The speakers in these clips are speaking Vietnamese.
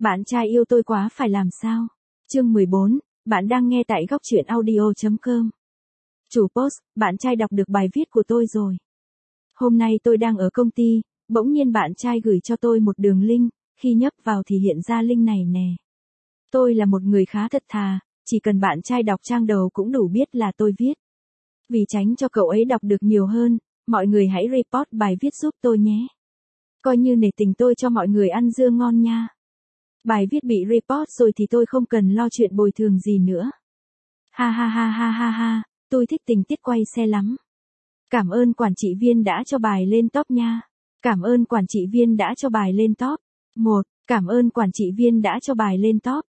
Bạn trai yêu tôi quá phải làm sao? Chương 14, bạn đang nghe tại góc truyện audio.com. Chủ post, bạn trai đọc được bài viết của tôi rồi. Hôm nay tôi đang ở công ty, bỗng nhiên bạn trai gửi cho tôi một đường link, khi nhấp vào thì hiện ra link này nè. Tôi là một người khá thật thà, chỉ cần bạn trai đọc trang đầu cũng đủ biết là tôi viết. Vì tránh cho cậu ấy đọc được nhiều hơn, mọi người hãy report bài viết giúp tôi nhé. Coi như nể tình tôi cho mọi người ăn dưa ngon nha. Bài viết bị report rồi thì tôi không cần lo chuyện bồi thường gì nữa. Ha ha ha ha ha ha, tôi thích tình tiết quay xe lắm. Cảm ơn quản trị viên đã cho bài lên top nha. Cảm ơn quản trị viên đã cho bài lên top. 1. Cảm ơn quản trị viên đã cho bài lên top.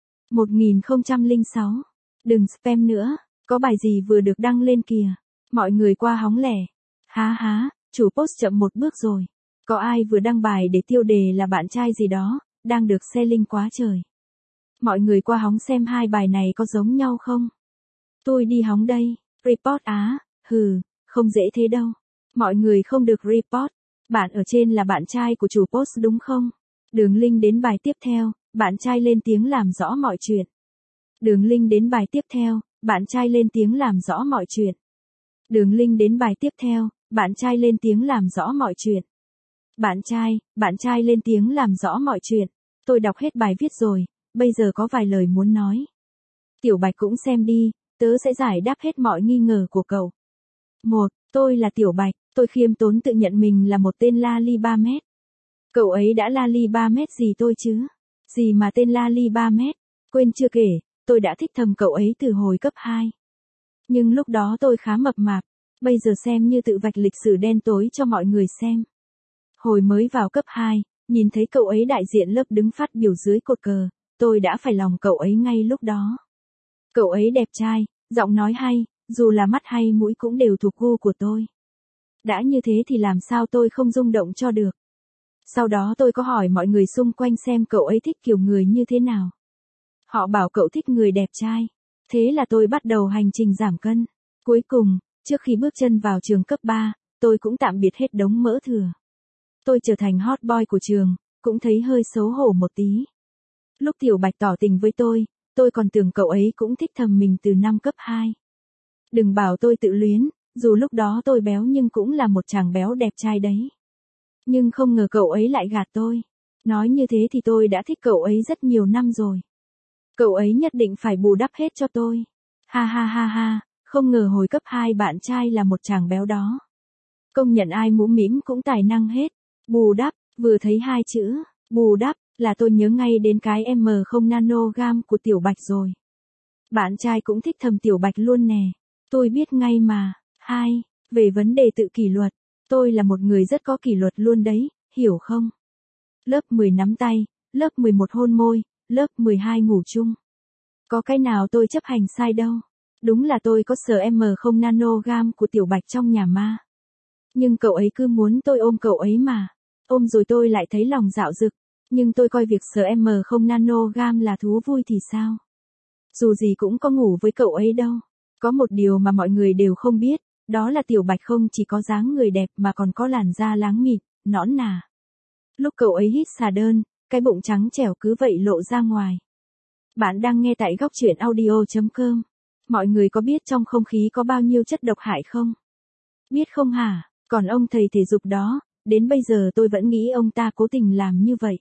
1006. Đừng spam nữa, có bài gì vừa được đăng lên kìa. Mọi người qua hóng lẻ. Há há, chủ post chậm một bước rồi. Có ai vừa đăng bài để tiêu đề là bạn trai gì đó, đang được share link quá trời. Mọi người qua hóng xem hai bài này có giống nhau không? Tôi đi hóng đây. Report á, không dễ thế đâu. Mọi người không được report. Bạn ở trên là bạn trai của chủ post đúng không? Đường link đến bài tiếp theo, bạn trai lên tiếng làm rõ mọi chuyện. Đường link đến bài tiếp theo, bạn trai lên tiếng làm rõ mọi chuyện. Đường link đến bài tiếp theo, bạn trai lên tiếng làm rõ mọi chuyện. Bạn trai lên tiếng làm rõ mọi chuyện. Tôi đọc hết bài viết rồi, bây giờ có vài lời muốn nói. Tiểu Bạch cũng xem đi, tớ sẽ giải đáp hết mọi nghi ngờ của cậu. 1. Tôi là Tiểu Bạch, tôi khiêm tốn tự nhận mình là một tên la li 3 mét. Cậu ấy đã la li 3 mét gì tôi chứ? Gì mà tên la li 3 mét? Quên chưa kể, tôi đã thích thầm cậu ấy từ hồi cấp 2. Nhưng lúc đó tôi khá mập mạp, bây giờ xem như tự vạch lịch sử đen tối cho mọi người xem. Hồi mới vào cấp 2, nhìn thấy cậu ấy đại diện lớp đứng phát biểu dưới cột cờ, tôi đã phải lòng cậu ấy ngay lúc đó. Cậu ấy đẹp trai, giọng nói hay, dù là mắt hay mũi cũng đều thuộc gu của tôi. Đã như thế thì làm sao tôi không rung động cho được. Sau đó tôi có hỏi mọi người xung quanh xem cậu ấy thích kiểu người như thế nào. Họ bảo cậu thích người đẹp trai. Thế là tôi bắt đầu hành trình giảm cân. Cuối cùng, trước khi bước chân vào trường cấp 3, tôi cũng tạm biệt hết đống mỡ thừa. Tôi trở thành hot boy của trường, cũng thấy hơi xấu hổ một tí. Lúc Tiểu Bạch tỏ tình với tôi còn tưởng cậu ấy cũng thích thầm mình từ năm cấp 2. Đừng bảo tôi tự luyến, dù lúc đó tôi béo nhưng cũng là một chàng béo đẹp trai đấy. Nhưng không ngờ cậu ấy lại gạt tôi. Nói như thế thì tôi đã thích cậu ấy rất nhiều năm rồi. Cậu ấy nhất định phải bù đắp hết cho tôi. Ha ha ha ha, không ngờ hồi cấp 2 bạn trai là một chàng béo đó. Công nhận ai mũm mĩm cũng tài năng hết. Bù đắp, vừa thấy hai chữ, bù đắp, là tôi nhớ ngay đến cái M0 nanogram của Tiểu Bạch rồi. Bạn trai cũng thích thầm Tiểu Bạch luôn nè. Tôi biết ngay mà. 2. Về vấn đề tự kỷ luật, tôi là một người rất có kỷ luật luôn đấy, hiểu không? Lớp 10 nắm tay, lớp 11 hôn môi, lớp 12 ngủ chung. Có cái nào tôi chấp hành sai đâu. Đúng là tôi có sờ M0 nanogram của Tiểu Bạch trong nhà ma. Nhưng cậu ấy cứ muốn tôi ôm cậu ấy mà. Ôm rồi tôi lại thấy lòng dạo dực. Nhưng tôi coi việc sờ M0 nanogram là thú vui thì sao? Dù gì cũng có ngủ với cậu ấy đâu. Có một điều mà mọi người đều không biết, đó là Tiểu Bạch không chỉ có dáng người đẹp mà còn có làn da láng mịn, nõn nà. Lúc cậu ấy hít xà đơn, cái bụng trắng trẻo cứ vậy lộ ra ngoài. Bạn đang nghe tại góc truyện audio.com. Mọi người có biết trong không khí có bao nhiêu chất độc hại không? Biết không hả? Còn ông thầy thể dục đó, đến bây giờ tôi vẫn nghĩ ông ta cố tình làm như vậy.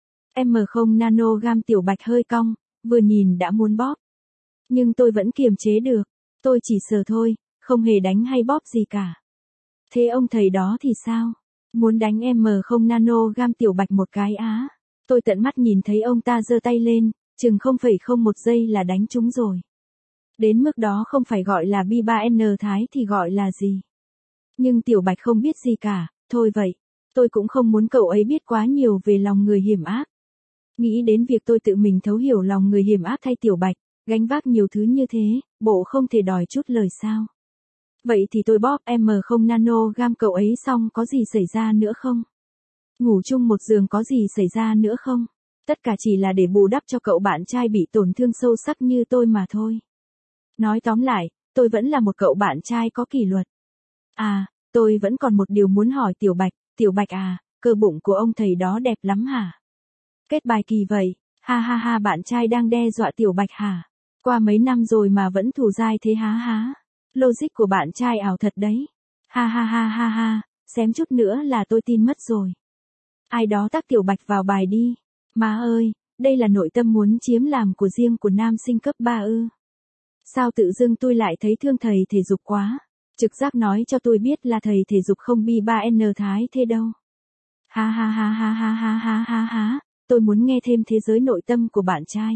M0 nanogram Tiểu Bạch hơi cong, vừa nhìn đã muốn bóp. Nhưng tôi vẫn kiềm chế được. Tôi chỉ sờ thôi, không hề đánh hay bóp gì cả. Thế ông thầy đó thì sao? Muốn đánh M0 nanogram Tiểu Bạch một cái á? Tôi tận mắt nhìn thấy ông ta giơ tay lên, chừng 0,01 giây là đánh trúng rồi. Đến mức đó không phải gọi là bi3N Thái thì gọi là gì? Nhưng Tiểu Bạch không biết gì cả, thôi vậy. Tôi cũng không muốn cậu ấy biết quá nhiều về lòng người hiểm ác. Nghĩ đến việc tôi tự mình thấu hiểu lòng người hiểm ác thay Tiểu Bạch, gánh vác nhiều thứ như thế, bộ không thể đòi chút lời sao. Vậy thì tôi bóp M0 nanogram cậu ấy xong có gì xảy ra nữa không? Ngủ chung một giường có gì xảy ra nữa không? Tất cả chỉ là để bù đắp cho cậu bạn trai bị tổn thương sâu sắc như tôi mà thôi. Nói tóm lại, tôi vẫn là một cậu bạn trai có kỷ luật. À, tôi vẫn còn một điều muốn hỏi Tiểu Bạch à, cơ bụng của ông thầy đó đẹp lắm hả? Kết bài kỳ vậy, Ha ha ha, bạn trai đang đe dọa Tiểu Bạch hả? Qua mấy năm rồi mà vẫn thù dai thế há há. Logic của bạn trai ảo thật đấy. Ha ha ha ha ha, xém chút nữa là tôi tin mất rồi. Ai đó tag Tiểu Bạch vào bài đi. Má ơi, đây là nội tâm muốn chiếm làm của riêng của nam sinh cấp 3 ư? Sao tự dưng tôi lại thấy thương thầy thể dục quá? Trực giác nói cho tôi biết là thầy thể dục không bi 3N thái thế đâu. Ha ha ha ha ha ha ha ha ha, tôi muốn nghe thêm thế giới nội tâm của bạn trai.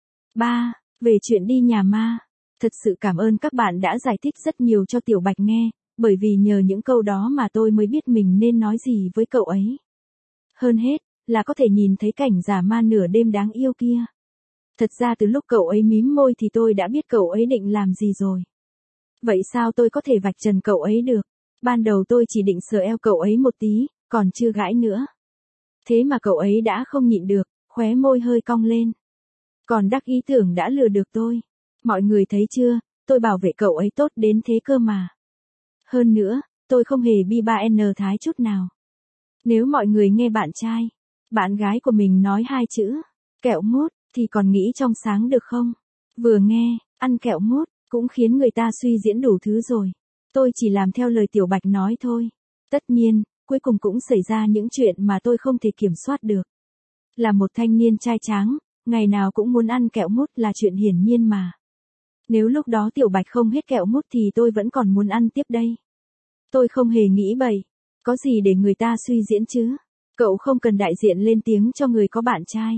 3. Về chuyện đi nhà ma. Thật sự cảm ơn các bạn đã giải thích rất nhiều cho Tiểu Bạch nghe, bởi vì nhờ những câu đó mà tôi mới biết mình nên nói gì với cậu ấy. Hơn hết, là có thể nhìn thấy cảnh giả ma nửa đêm đáng yêu kia. Thật ra từ lúc cậu ấy mím môi thì tôi đã biết cậu ấy định làm gì rồi. Vậy sao tôi có thể vạch trần cậu ấy được? Ban đầu tôi chỉ định sờ eo cậu ấy một tí, còn chưa gãi nữa. Thế mà cậu ấy đã không nhịn được, khóe môi hơi cong lên. Còn đắc ý tưởng đã lừa được tôi. Mọi người thấy chưa, tôi bảo vệ cậu ấy tốt đến thế cơ mà. Hơn nữa, tôi không hề bi 3N thái chút nào. Nếu mọi người nghe bạn trai, bạn gái của mình nói hai chữ, kẹo mút, thì còn nghĩ trong sáng được không? Vừa nghe, ăn kẹo mút, cũng khiến người ta suy diễn đủ thứ rồi. Tôi chỉ làm theo lời Tiểu Bạch nói thôi. Tất nhiên, cuối cùng cũng xảy ra những chuyện mà tôi không thể kiểm soát được. Là một thanh niên trai tráng, ngày nào cũng muốn ăn kẹo mút là chuyện hiển nhiên mà. Nếu lúc đó Tiểu Bạch không hết kẹo mút thì tôi vẫn còn muốn ăn tiếp đây. Tôi không hề nghĩ bậy. Có gì để người ta suy diễn chứ? Cậu không cần đại diện lên tiếng cho người có bạn trai.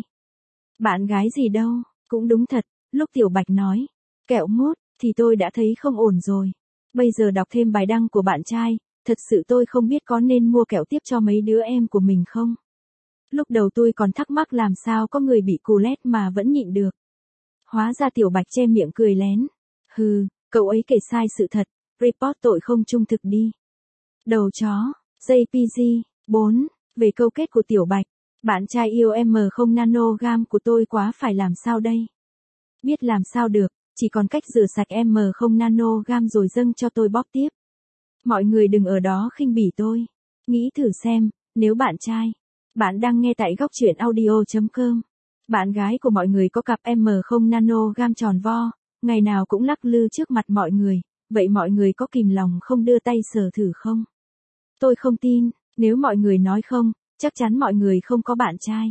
Bạn gái gì đâu, cũng đúng thật, lúc Tiểu Bạch nói, kẹo mút, thì tôi đã thấy không ổn rồi. Bây giờ đọc thêm bài đăng của bạn trai, thật sự tôi không biết có nên mua kẹo tiếp cho mấy đứa em của mình không. Lúc đầu tôi còn thắc mắc làm sao có người bị cù lét mà vẫn nhịn được. Hóa ra Tiểu Bạch che miệng cười lén. Hừ, cậu ấy kể sai sự thật, report tội không trung thực đi. Đầu chó, JPG, 4, về câu kết của Tiểu Bạch. Bạn trai yêu M0 nanogam của tôi quá phải làm sao đây? Biết làm sao được, chỉ còn cách rửa sạch M0 nanogam rồi dâng cho tôi bóp tiếp. Mọi người đừng ở đó khinh bỉ tôi. Nghĩ thử xem, nếu bạn trai, bạn đang nghe tại góc truyện audio.com. Bạn gái của mọi người có cặp M0 nanogam tròn vo, ngày nào cũng lắc lư trước mặt mọi người, vậy mọi người có kìm lòng không đưa tay sờ thử không? Tôi không tin, nếu mọi người nói không, chắc chắn mọi người không có bạn trai.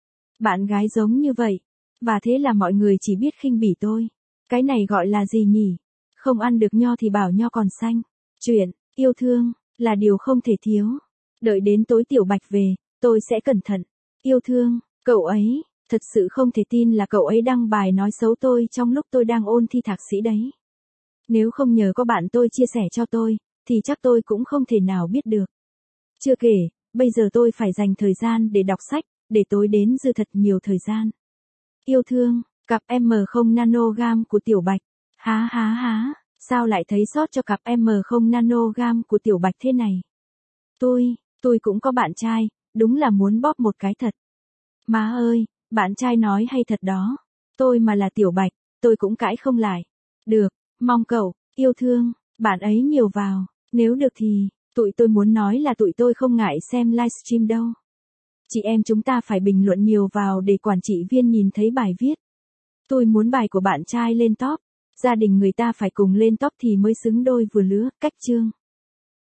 Bạn gái giống như vậy, và thế là mọi người chỉ biết khinh bỉ tôi. Cái này gọi là gì nhỉ? Không ăn được nho thì bảo nho còn xanh. Chuyện, yêu thương, là điều không thể thiếu. Đợi đến tối Tiểu Bạch về, tôi sẽ cẩn thận. Yêu thương, cậu ấy, thật sự không thể tin là cậu ấy đăng bài nói xấu tôi trong lúc tôi đang ôn thi thạc sĩ đấy. Nếu không nhờ có bạn tôi chia sẻ cho tôi, thì chắc tôi cũng không thể nào biết được. Chưa kể, bây giờ tôi phải dành thời gian để đọc sách, để tối đến dư thật nhiều thời gian. Yêu thương, cặp M0 nanogam của Tiểu Bạch. Há há há, sao lại thấy sót cho cặp M0 nanogam của Tiểu Bạch thế này? Tôi cũng có bạn trai, đúng là muốn bóp một cái thật. Má ơi, bạn trai nói hay thật đó. Tôi mà là Tiểu Bạch, tôi cũng cãi không lại. Được, mong cậu, yêu thương, bạn ấy nhiều vào. Nếu được thì, tụi tôi muốn nói là tụi tôi không ngại xem livestream đâu. Chị em chúng ta phải bình luận nhiều vào để quản trị viên nhìn thấy bài viết. Tôi muốn bài của bạn trai lên top. Gia đình người ta phải cùng lên top thì mới xứng đôi vừa lứa, cách chương.